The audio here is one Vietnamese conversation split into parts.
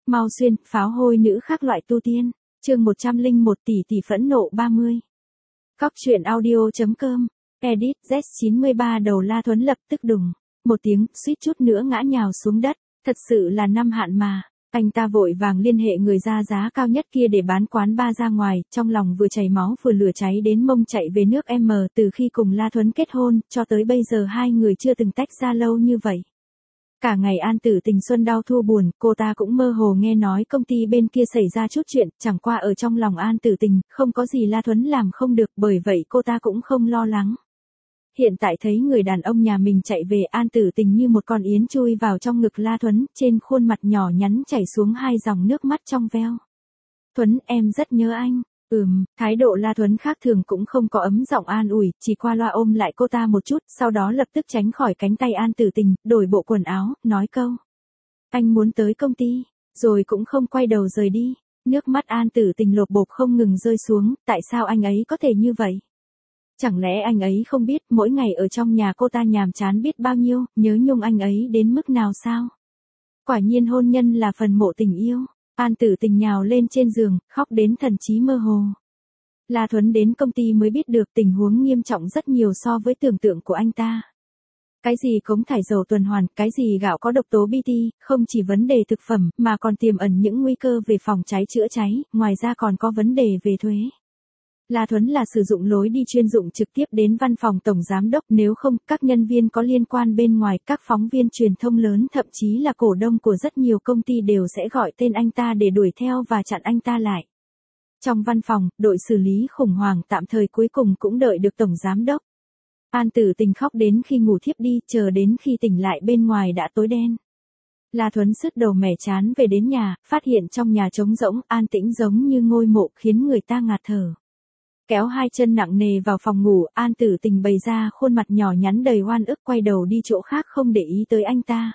Mau xuyên, pháo hôi nữ khác loại tu tiên. Chương 101 tỷ tỷ phẫn nộ 30. Cóc truyện audio.com. Edit Z93 đầu La Thuấn lập tức đùng một tiếng, suýt chút nữa ngã nhào xuống đất. Thật sự là năm hạn mà. Anh ta vội vàng liên hệ người ra giá cao nhất kia để bán quán ba ra ngoài, trong lòng vừa chảy máu vừa lửa cháy đến mông chạy về nước M. Từ khi cùng La Thuấn kết hôn, cho tới bây giờ hai người chưa từng tách ra lâu như vậy. Cả ngày An Tử Tình xuân đau thua buồn, cô ta cũng mơ hồ nghe nói công ty bên kia xảy ra chút chuyện, chẳng qua ở trong lòng An Tử Tình, không có gì La Thuấn làm không được, bởi vậy cô ta cũng không lo lắng. Hiện tại thấy người đàn ông nhà mình chạy về, An Tử Tình như một con yến chui vào trong ngực La Thuấn, trên khuôn mặt nhỏ nhắn chảy xuống hai dòng nước mắt trong veo. Thuấn, em rất nhớ anh. Thái độ La Thuấn khác thường cũng không có ấm giọng an ủi, chỉ qua loa ôm lại cô ta một chút, sau đó lập tức tránh khỏi cánh tay An Tử Tình, đổi bộ quần áo, nói câu. Anh muốn tới công ty, rồi cũng không quay đầu rời đi. Nước mắt An Tử Tình lộp bộp không ngừng rơi xuống, tại sao anh ấy có thể như vậy? Chẳng lẽ anh ấy không biết mỗi ngày ở trong nhà cô ta nhàm chán biết bao nhiêu, nhớ nhung anh ấy đến mức nào sao? Quả nhiên hôn nhân là phần mộ tình yêu. An Tử Tình nhào lên trên giường, khóc đến thần trí mơ hồ. La Thuấn đến công ty mới biết được tình huống nghiêm trọng rất nhiều so với tưởng tượng của anh ta. Cái gì cống thải dầu tuần hoàn, cái gì gạo có độc tố BT, không chỉ vấn đề thực phẩm mà còn tiềm ẩn những nguy cơ về phòng cháy chữa cháy, ngoài ra còn có vấn đề về thuế. La Thuấn là sử dụng lối đi chuyên dụng trực tiếp đến văn phòng tổng giám đốc, nếu không, các nhân viên có liên quan bên ngoài, các phóng viên truyền thông lớn, thậm chí là cổ đông của rất nhiều công ty đều sẽ gọi tên anh ta để đuổi theo và chặn anh ta lại. Trong văn phòng, đội xử lý khủng hoảng tạm thời cuối cùng cũng đợi được tổng giám đốc. An Tử Tình khóc đến khi ngủ thiếp đi, chờ đến khi tỉnh lại bên ngoài đã tối đen. La Thuấn sứt đầu mẻ chán về đến nhà, phát hiện trong nhà trống rỗng, an tĩnh giống như ngôi mộ, khiến người ta ngạt thở. Kéo hai chân nặng nề vào phòng ngủ, An Tử Tình bày ra khuôn mặt nhỏ nhắn đầy oan ức, quay đầu đi chỗ khác không để ý tới anh ta.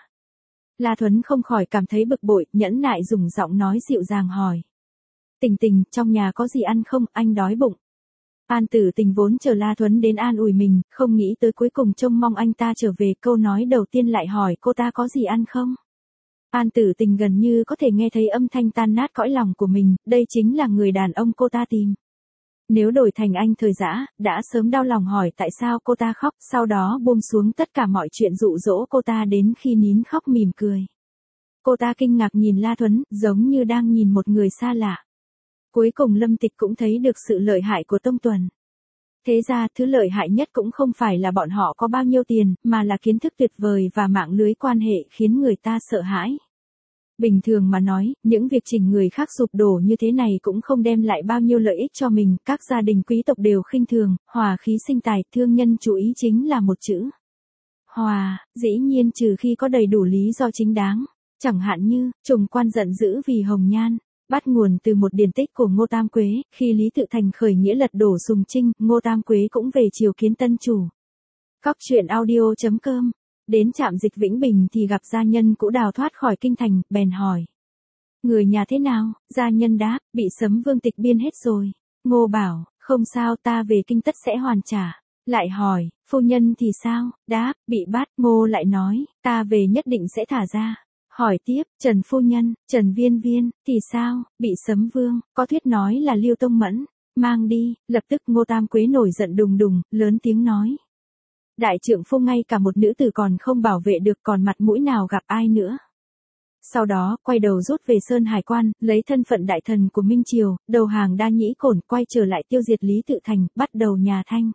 La Thuấn không khỏi cảm thấy bực bội, nhẫn nại dùng giọng nói dịu dàng hỏi. Tình Tình, trong nhà có gì ăn không, anh đói bụng. An Tử Tình vốn chờ La Thuấn đến an ủi mình, không nghĩ tới cuối cùng trông mong anh ta trở về, câu nói đầu tiên lại hỏi cô ta có gì ăn không. An Tử Tình gần như có thể nghe thấy âm thanh tan nát cõi lòng của mình, đây chính là người đàn ông cô ta tìm. Nếu đổi thành anh Thời Dã, đã sớm đau lòng hỏi tại sao cô ta khóc, sau đó buông xuống tất cả mọi chuyện dụ dỗ cô ta đến khi nín khóc mỉm cười. Cô ta kinh ngạc nhìn La Thuấn, giống như đang nhìn một người xa lạ. Cuối cùng Lâm Tịch cũng thấy được sự lợi hại của Tông Tuần. Thế ra, thứ lợi hại nhất cũng không phải là bọn họ có bao nhiêu tiền, mà là kiến thức tuyệt vời và mạng lưới quan hệ khiến người ta sợ hãi. Bình thường mà nói, những việc chỉnh người khác sụp đổ như thế này cũng không đem lại bao nhiêu lợi ích cho mình, các gia đình quý tộc đều khinh thường, hòa khí sinh tài, thương nhân chú ý chính là một chữ. Hòa, dĩ nhiên trừ khi có đầy đủ lý do chính đáng, chẳng hạn như, Trùng Quan giận dữ vì Hồng Nhan, bắt nguồn từ một điển tích của Ngô Tam Quế, khi Lý Tự Thành khởi nghĩa lật đổ Sùng Trinh, Ngô Tam Quế cũng về triều kiến tân chủ. Cóc truyện audio.com. Đến trạm dịch Vĩnh Bình thì gặp gia nhân cũ đào thoát khỏi kinh thành, bèn hỏi. Người nhà thế nào? Gia nhân đáp, bị Sấm Vương tịch biên hết rồi. Ngô bảo, không sao, ta về kinh tất sẽ hoàn trả. Lại hỏi, phu nhân thì sao? Đáp, bị bắt. Ngô lại nói, ta về nhất định sẽ thả ra. Hỏi tiếp, Trần phu nhân, Trần Viên Viên, thì sao? Bị Sấm Vương, có thuyết nói là Liêu Tông Mẫn. Mang đi. Lập tức Ngô Tam Quế nổi giận đùng đùng, lớn tiếng nói. Đại trượng phu ngay cả một nữ tử còn không bảo vệ được, còn mặt mũi nào gặp ai nữa. Sau đó, quay đầu rút về Sơn Hải Quan, lấy thân phận đại thần của Minh Triều, đầu hàng Đa Nhĩ Cổn, quay trở lại tiêu diệt Lý Tự Thành, bắt đầu nhà Thanh.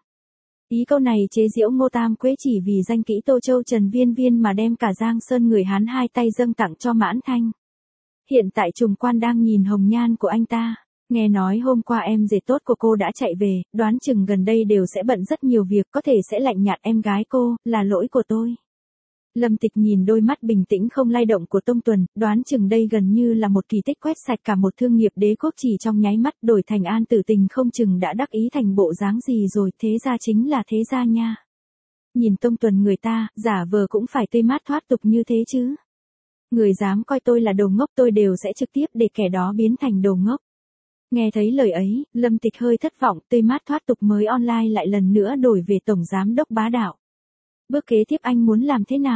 Ý câu này chế giễu Ngô Tam Quế chỉ vì danh kỹ Tô Châu Trần Viên Viên mà đem cả Giang Sơn người Hán hai tay dâng tặng cho Mãn Thanh. Hiện tại Trùng Quan đang nhìn hồng nhan của anh ta. Nghe nói hôm qua em rể tốt của cô đã chạy về, đoán chừng gần đây đều sẽ bận rất nhiều việc, có thể sẽ lạnh nhạt em gái cô, là lỗi của tôi. Lâm Tịch nhìn đôi mắt bình tĩnh không lay động của Tông Tuần, đoán chừng đây gần như là một kỳ tích quét sạch cả một thương nghiệp đế quốc chỉ trong nháy mắt, đổi thành An Tử Tình không chừng đã đắc ý thành bộ dáng gì rồi, thế ra chính là thế gia nha. Nhìn Tông Tuần người ta, giả vờ cũng phải tươi mát thoát tục như thế chứ. Người dám coi tôi là đồ ngốc tôi đều sẽ trực tiếp để kẻ đó biến thành đồ ngốc. Nghe thấy lời ấy, Lâm Tịch hơi thất vọng, tươi mát thoát tục mới online lại lần nữa đổi về tổng giám đốc bá đạo. Bước kế tiếp anh muốn làm thế nào?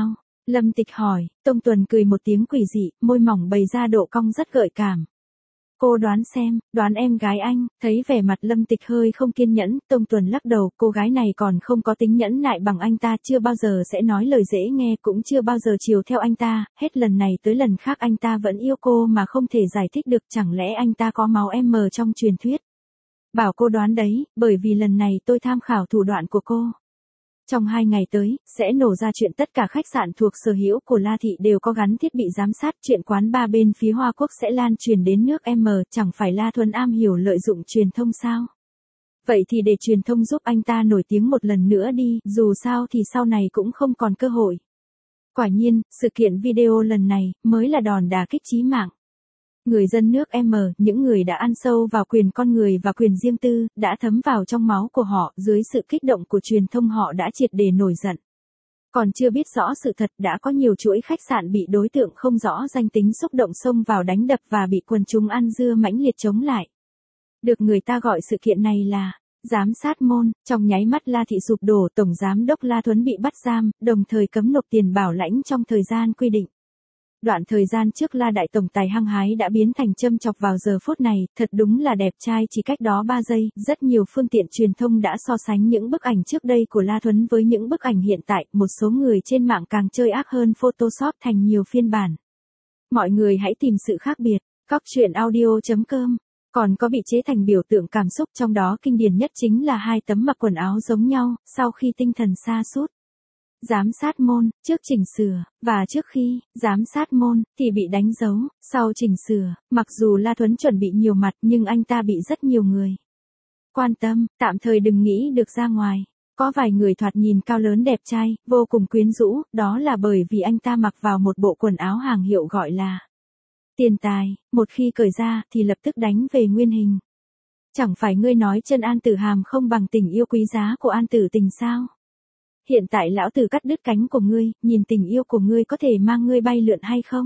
Lâm Tịch hỏi, Tông Tuần cười một tiếng quỷ dị, môi mỏng bày ra độ cong rất gợi cảm. Cô đoán xem, đoán em gái anh, thấy vẻ mặt Lâm Tịch hơi không kiên nhẫn, Tông Tuần lắc đầu, cô gái này còn không có tính nhẫn nại bằng anh ta, chưa bao giờ sẽ nói lời dễ nghe, cũng chưa bao giờ chiều theo anh ta, hết lần này tới lần khác anh ta vẫn yêu cô mà không thể giải thích được, chẳng lẽ anh ta có máu M trong truyền thuyết. Bảo cô đoán đấy, bởi vì lần này tôi tham khảo thủ đoạn của cô. Trong 2 ngày tới, sẽ nổ ra chuyện tất cả khách sạn thuộc sở hữu của La Thị đều có gắn thiết bị giám sát, chuyện quán ba bên phía Hoa Quốc sẽ lan truyền đến nước M, chẳng phải La Thuần am hiểu lợi dụng truyền thông sao? Vậy thì để truyền thông giúp anh ta nổi tiếng một lần nữa đi, dù sao thì sau này cũng không còn cơ hội. Quả nhiên, sự kiện video lần này mới là đòn đả kích chí mạng. Người dân nước M, những người đã ăn sâu vào quyền con người và quyền riêng tư, đã thấm vào trong máu của họ, dưới sự kích động của truyền thông họ đã triệt để nổi giận. Còn chưa biết rõ sự thật, đã có nhiều chuỗi khách sạn bị đối tượng không rõ danh tính xúc động xông vào đánh đập và bị quần chúng ăn dưa mãnh liệt chống lại. Được người ta gọi sự kiện này là giám sát môn. Trong nháy mắt La Thị sụp đổ, Tổng Giám đốc La Thuấn bị bắt giam, đồng thời cấm nộp tiền bảo lãnh trong thời gian quy định. Đoạn thời gian trước La Đại Tổng Tài hăng hái đã biến thành châm chọc vào giờ phút này, thật đúng là đẹp trai chỉ cách đó 3 giây, rất nhiều phương tiện truyền thông đã so sánh những bức ảnh trước đây của La Thuấn với những bức ảnh hiện tại, một số người trên mạng càng chơi ác hơn Photoshop thành nhiều phiên bản. Mọi người hãy tìm sự khác biệt, Cóc Truyện Audio.com. Còn có bị chế thành biểu tượng cảm xúc, trong đó kinh điển nhất chính là 2 tấm mặc quần áo giống nhau, sau khi tinh thần sa sút. Giám sát môn, trước chỉnh sửa, và trước khi, giám sát môn, thì bị đánh dấu, sau chỉnh sửa, mặc dù La Thuấn chuẩn bị nhiều mặt nhưng anh ta bị rất nhiều người quan tâm, tạm thời đừng nghĩ được ra ngoài. Có vài người thoạt nhìn cao lớn đẹp trai, vô cùng quyến rũ, đó là bởi vì anh ta mặc vào một bộ quần áo hàng hiệu gọi là tiền tài, một khi cởi ra thì lập tức đánh về nguyên hình. Chẳng phải ngươi nói chân An Tử Hàm không bằng tình yêu quý giá của An Tử Tình sao? Hiện tại lão tử cắt đứt cánh của ngươi, nhìn tình yêu của ngươi có thể mang ngươi bay lượn hay không?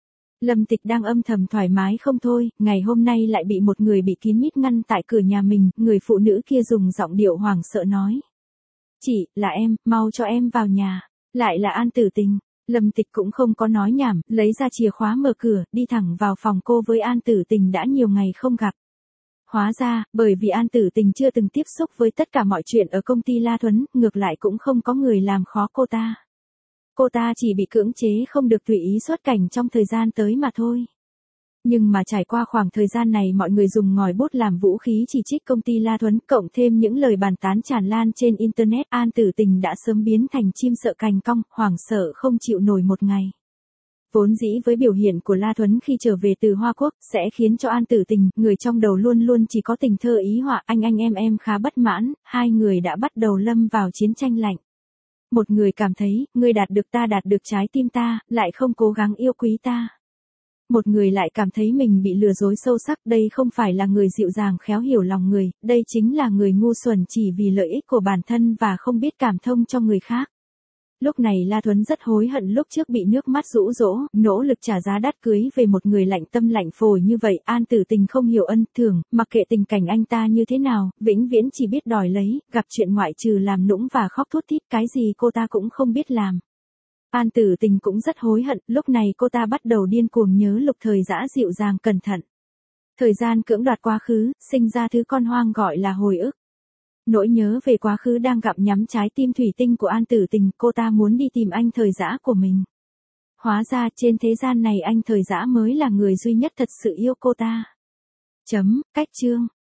Lâm Tịch đang âm thầm thoải mái không thôi, ngày hôm nay lại bị một người bị kín mít ngăn tại cửa nhà mình, người phụ nữ kia dùng giọng điệu hoảng sợ nói. Chị, là em, mau cho em vào nhà. Lại là An Tử Tình. Lâm Tịch cũng không có nói nhảm, lấy ra chìa khóa mở cửa, đi thẳng vào phòng cô với An Tử Tình đã nhiều ngày không gặp. Hóa ra, bởi vì An Tử Tình chưa từng tiếp xúc với tất cả mọi chuyện ở công ty La Thuấn, ngược lại cũng không có người làm khó cô ta. Cô ta chỉ bị cưỡng chế không được tùy ý xuất cảnh trong thời gian tới mà thôi. Nhưng mà trải qua khoảng thời gian này mọi người dùng ngòi bút làm vũ khí chỉ trích công ty La Thuấn, cộng thêm những lời bàn tán tràn lan trên Internet, An Tử Tình đã sớm biến thành chim sợ cành cong, hoảng sợ không chịu nổi một ngày. Vốn dĩ với biểu hiện của La Thuấn khi trở về từ Hoa Quốc, sẽ khiến cho An Tử Tình, người trong đầu luôn luôn chỉ có tình thơ ý họa, anh em khá bất mãn, hai người đã bắt đầu lâm vào chiến tranh lạnh. Một người cảm thấy, ngươi đạt được trái tim ta, lại không cố gắng yêu quý ta. Một người lại cảm thấy mình bị lừa dối sâu sắc, đây không phải là người dịu dàng khéo hiểu lòng người, đây chính là người ngu xuẩn chỉ vì lợi ích của bản thân và không biết cảm thông cho người khác. Lúc này La Thuấn rất hối hận lúc trước bị nước mắt dụ dỗ, nỗ lực trả giá đắt cưới về một người lạnh tâm lạnh phổi như vậy. An Tử Tình không hiểu ân thường, mặc kệ tình cảnh anh ta như thế nào, vĩnh viễn chỉ biết đòi lấy, gặp chuyện ngoại trừ làm nũng và khóc thút thít, cái gì cô ta cũng không biết làm. An Tử Tình cũng rất hối hận, lúc này cô ta bắt đầu điên cuồng nhớ Lục Thời Dã dịu dàng cẩn thận. Thời gian cưỡng đoạt quá khứ, sinh ra thứ con hoang gọi là hồi ức. Nỗi nhớ về quá khứ đang gặm nhắm trái tim thủy tinh của An Tử Tình, cô ta muốn đi tìm anh Thời Dã của mình. Hóa ra trên thế gian này anh Thời Dã mới là người duy nhất thật sự yêu cô ta. Cách chương.